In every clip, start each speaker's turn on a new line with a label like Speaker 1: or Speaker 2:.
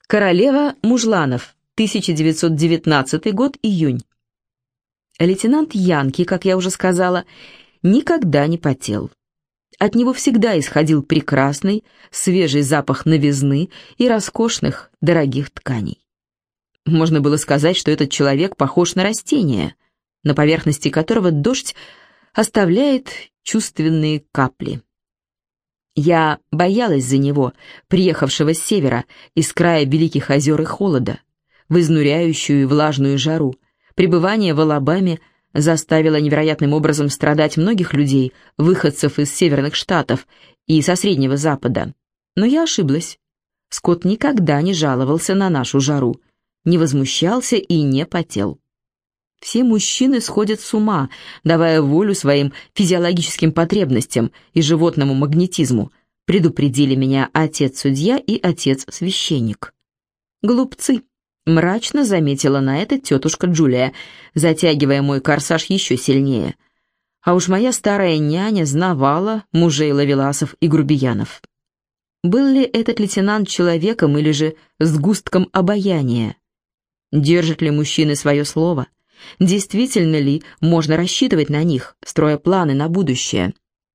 Speaker 1: Королева мужланов, 1919 год, июнь. Лейтенант Янки, как я уже сказала, никогда не потел. От него всегда исходил прекрасный, свежий запах новизны и роскошных, дорогих тканей. Можно было сказать, что этот человек похож на растение, на поверхности которого дождь оставляет чувственные капли. Я боялась за него, приехавшего с севера, из края великих озер и холода, в изнуряющую и влажную жару. Пребывание в Алабаме заставило невероятным образом страдать многих людей, выходцев из северных штатов и со Среднего Запада. Но я ошиблась. Скотт никогда не жаловался на нашу жару, не возмущался и не потел. Все мужчины сходят с ума, давая волю своим физиологическим потребностям и животному магнетизму, предупредили меня отец-судья и отец-священник. Глупцы, мрачно заметила на это тетушка Джулия, затягивая мой корсаж еще сильнее. А уж моя старая няня знавала мужей ловеласов и грубиянов. Был ли этот лейтенант человеком или же сгустком обаяния? Держат ли мужчины свое слово? Действительно ли можно рассчитывать на них, строя планы на будущее?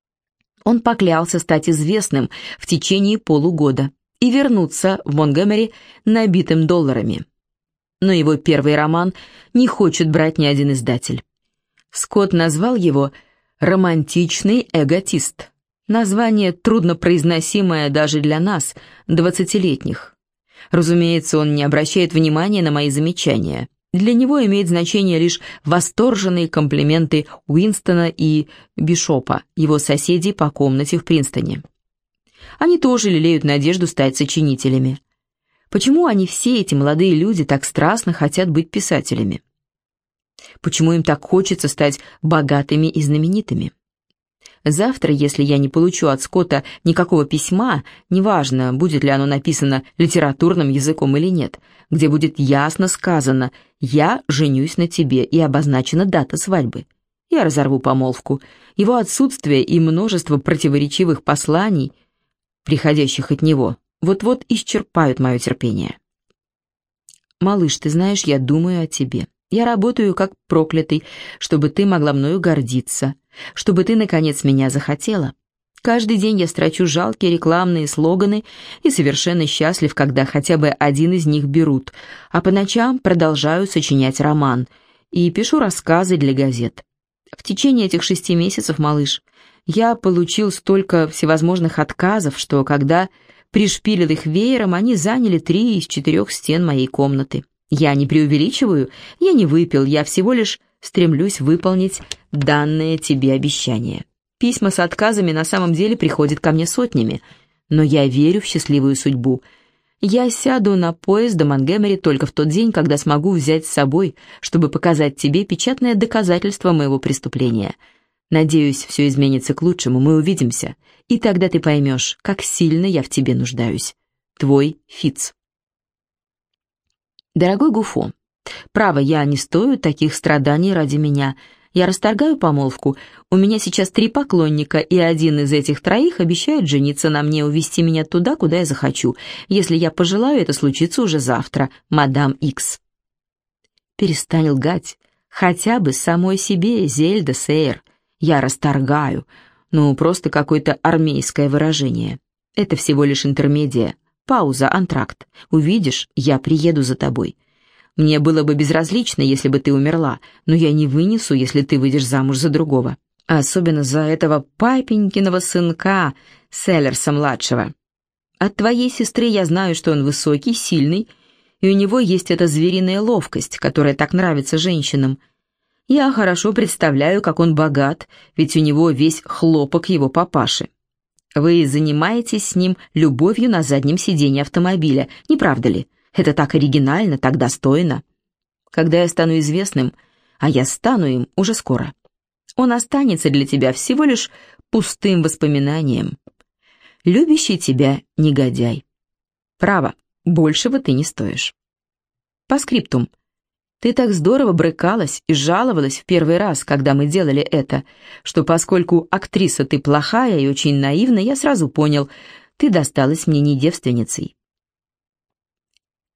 Speaker 1: Он поклялся стать известным в течение полугода и вернуться в Монтгомери набитым долларами. Но его первый роман не хочет брать ни один издатель. Скотт назвал его «Романтичный эготист». Название труднопроизносимое даже для нас, 20-летних. Разумеется, он не обращает внимания на мои замечания. Для него имеет значение лишь восторженные комплименты Уинстона и Бишопа, его соседей по комнате в Принстоне. Они тоже лелеют надежду стать сочинителями. Почему они все, эти молодые люди, так страстно хотят быть писателями? Почему им так хочется стать богатыми и знаменитыми? Завтра, если я не получу от Скотта никакого письма, неважно, будет ли оно написано литературным языком или нет, где будет ясно сказано «Я женюсь на тебе» и обозначена дата свадьбы, я разорву помолвку. Его отсутствие и множество противоречивых посланий, приходящих от него, вот-вот исчерпают мое терпение. «Малыш, ты знаешь, я думаю о тебе. Я работаю как проклятый, чтобы ты могла мною гордиться, чтобы ты, наконец, меня захотела. Каждый день я строчу жалкие рекламные слоганы и совершенно счастлив, когда хотя бы один из них берут, а по ночам продолжаю сочинять роман и пишу рассказы для газет. В течение этих 6 месяцев, малыш, я получил столько всевозможных отказов, что когда пришпилил их веером, они заняли 3 из 4 стен моей комнаты. Я не преувеличиваю, я не выпил, я всего лишь стремлюсь выполнить данное тебе обещание. Письма с отказами на самом деле приходят ко мне сотнями, но я верю в счастливую судьбу. Я сяду на поезд до Монтгомери только в тот день, когда смогу взять с собой, чтобы показать тебе печатное доказательство моего преступления. Надеюсь, все изменится к лучшему, мы увидимся, и тогда ты поймешь, как сильно я в тебе нуждаюсь. Твой Фитц. Дорогой Гуфо, право, я не стою таких страданий ради меня. Я расторгаю помолвку. У меня сейчас 3 поклонника, и один из этих 3 обещает жениться на мне, увезти меня туда, куда я захочу. Если я пожелаю, это случится уже завтра. Мадам Икс. Перестань лгать. Хотя бы самой себе, Зельда Сейер. Я расторгаю. Ну, просто какое-то армейское выражение. Это всего лишь интермедия. Пауза, антракт. Увидишь, я приеду за тобой. Мне было бы безразлично, если бы ты умерла, но я не вынесу, если ты выйдешь замуж за другого. Особенно за этого папенькиного сынка, Селлерса-младшего. От твоей сестры я знаю, что он высокий, сильный, и у него есть эта звериная ловкость, которая так нравится женщинам. Я хорошо представляю, как он богат, ведь у него весь хлопок его папаши. Вы занимаетесь с ним любовью на заднем сиденье автомобиля, не правда ли? Это так оригинально, так достойно. Когда я стану известным, а я стану им уже скоро, он останется для тебя всего лишь пустым воспоминанием. Любящий тебя негодяй. Право, большего ты не стоишь. По скриптум. Ты так здорово брыкалась и жаловалась в первый раз, когда мы делали это, что поскольку актриса ты плохая и очень наивная, я сразу понял, ты досталась мне не девственницей.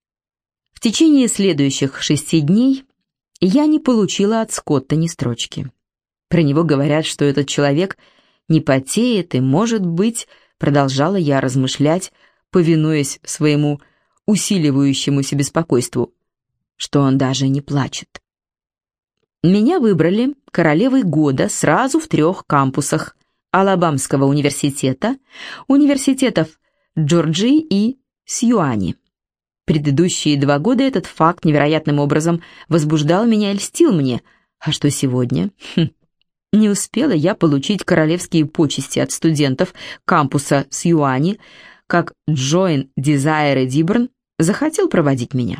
Speaker 1: течение следующих 6 дней я не получила от Скотта ни строчки. Про него говорят, что этот человек не потеет и, может быть, продолжала я размышлять, повинуясь своему усиливающемуся беспокойству, что он даже не плачет. Меня выбрали королевой года сразу в 3 кампусах Алабамского университета, университетов Джорджии и Сьюани. Предыдущие 2 года этот факт невероятным образом возбуждал меня и льстил мне. А что сегодня? Не успела я получить королевские почести от студентов кампуса Сьюани, как Джоин Дизайр Диберн захотел проводить меня.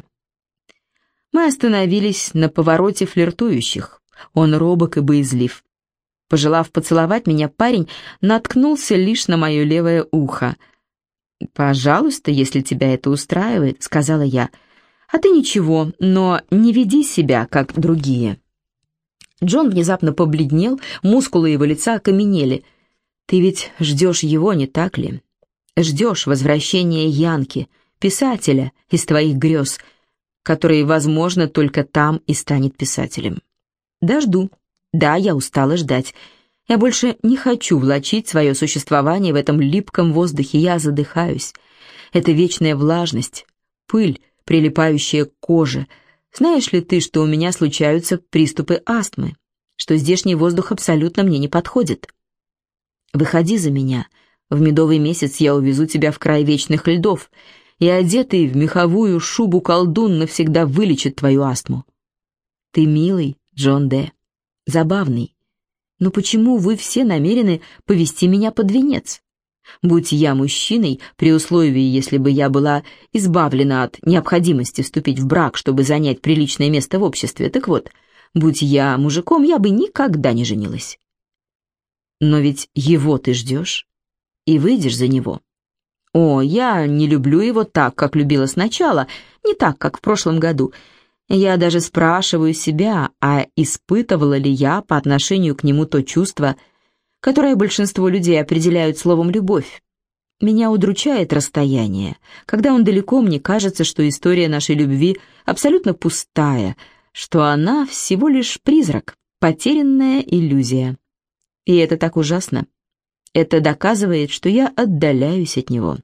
Speaker 1: Мы остановились на повороте флиртующих. Он робок и боязлив. Пожелав поцеловать меня, парень наткнулся лишь на мое левое ухо. «Пожалуйста, если тебя это устраивает», — сказала я. «А ты ничего, но не веди себя, как другие». Джон внезапно побледнел, мускулы его лица окаменели. «Ты ведь ждешь его, не так ли? Ждешь возвращения Янки, писателя из твоих грез, который, возможно, только там и станет писателем». «Да, жду. Да, я устала ждать. Я больше не хочу влачить свое существование в этом липком воздухе. Я задыхаюсь. Это вечная влажность, пыль, прилипающая к коже. Знаешь ли ты, что у меня случаются приступы астмы? Что здешний воздух абсолютно мне не подходит? Выходи за меня. В медовый месяц я увезу тебя в край вечных льдов, и одетый в меховую шубу колдун навсегда вылечит твою астму. Ты милый, Джон Д. Забавный. Но почему вы все намерены повести меня под венец? Будь я мужчиной, при условии, если бы я была избавлена от необходимости вступить в брак, чтобы занять приличное место в обществе, так вот, будь я мужиком, я бы никогда не женилась. Но ведь его ты ждешь и выйдешь за него. О, я не люблю его так, как любила сначала, не так, как в прошлом году. Я даже спрашиваю себя, а испытывала ли я по отношению к нему то чувство, которое большинство людей определяют словом «любовь». Меня удручает расстояние. Когда он далеко, мне кажется, что история нашей любви абсолютно пустая, что она всего лишь призрак, потерянная иллюзия. И это так ужасно. Это доказывает, что я отдаляюсь от него.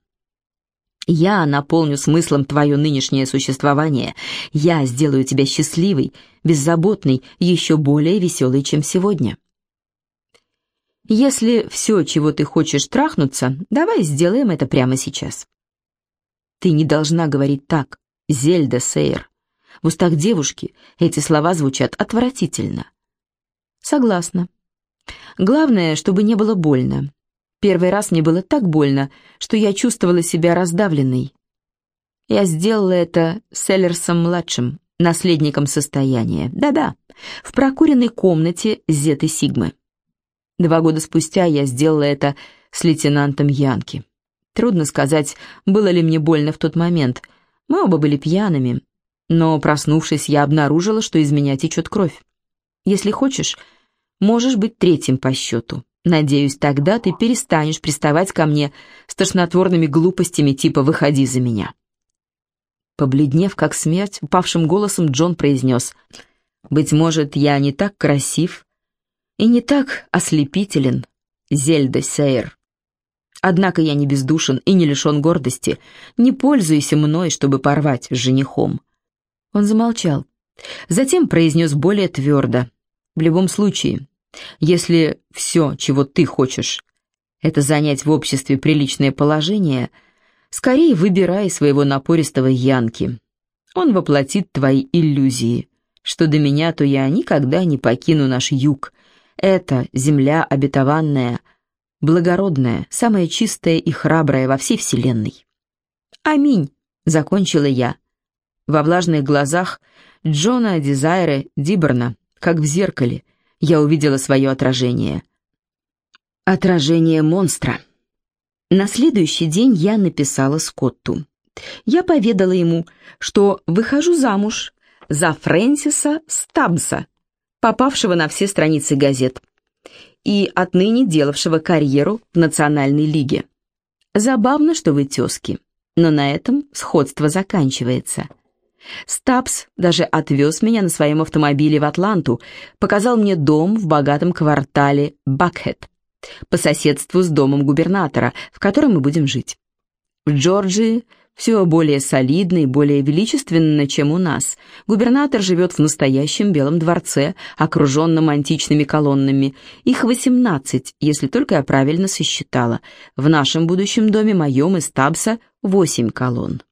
Speaker 1: Я наполню смыслом твое нынешнее существование. Я сделаю тебя счастливой, беззаботной, еще более веселой, чем сегодня. Если все, чего ты хочешь, трахнуться, давай сделаем это прямо сейчас. Ты не должна говорить так, Зельда Сейер. В устах девушки эти слова звучат отвратительно. Согласна. Главное, чтобы не было больно. Первый раз мне было так больно, что я чувствовала себя раздавленной. Я сделала это с Эллерсом-младшим, наследником состояния. Да-да, в прокуренной комнате Зеты Сигмы. 2 года спустя я сделала это с лейтенантом Янки. Трудно сказать, было ли мне больно в тот момент. Мы оба были пьяными, но, проснувшись, я обнаружила, что из меня течет кровь. Если хочешь, можешь быть 3-м по счету. Надеюсь, тогда ты перестанешь приставать ко мне с тошнотворными глупостями типа «выходи за меня». Побледнев как смерть, упавшим голосом Джон произнес: «Быть может, я не так красив и не так ослепителен, Зельда Сейер. Однако я не бездушен и не лишен гордости. Не пользуйся мной, чтобы порвать с женихом». Он замолчал. Затем произнес более твердо: «В любом случае, если все, чего ты хочешь, это занять в обществе приличное положение, скорее выбирай своего напористого Янки. Он воплотит твои иллюзии. Что до меня, то я никогда не покину наш юг. Это земля обетованная, благородная, самая чистая и храбрая во всей вселенной». «Аминь», — закончила я. Во влажных глазах Джона Дизайра Диберна, как в зеркале, я увидела свое отражение. Отражение монстра. На следующий день я написала Скотту. Я поведала ему, что выхожу замуж за Фрэнсиса Стаббса, попавшего на все страницы газет, и отныне делавшего карьеру в Национальной лиге. Забавно, что вы тезки, но на этом сходство заканчивается. Стаббс даже отвез меня на своем автомобиле в Атланту, показал мне дом в богатом квартале Бакхед, по соседству с домом губернатора, в котором мы будем жить. В Джорджии все более солидно и более величественно, чем у нас. Губернатор живет в настоящем Белом дворце, окруженном античными колоннами. Их 18, если только я правильно сосчитала. В нашем будущем доме, моем и Стаббса, 8 колонн.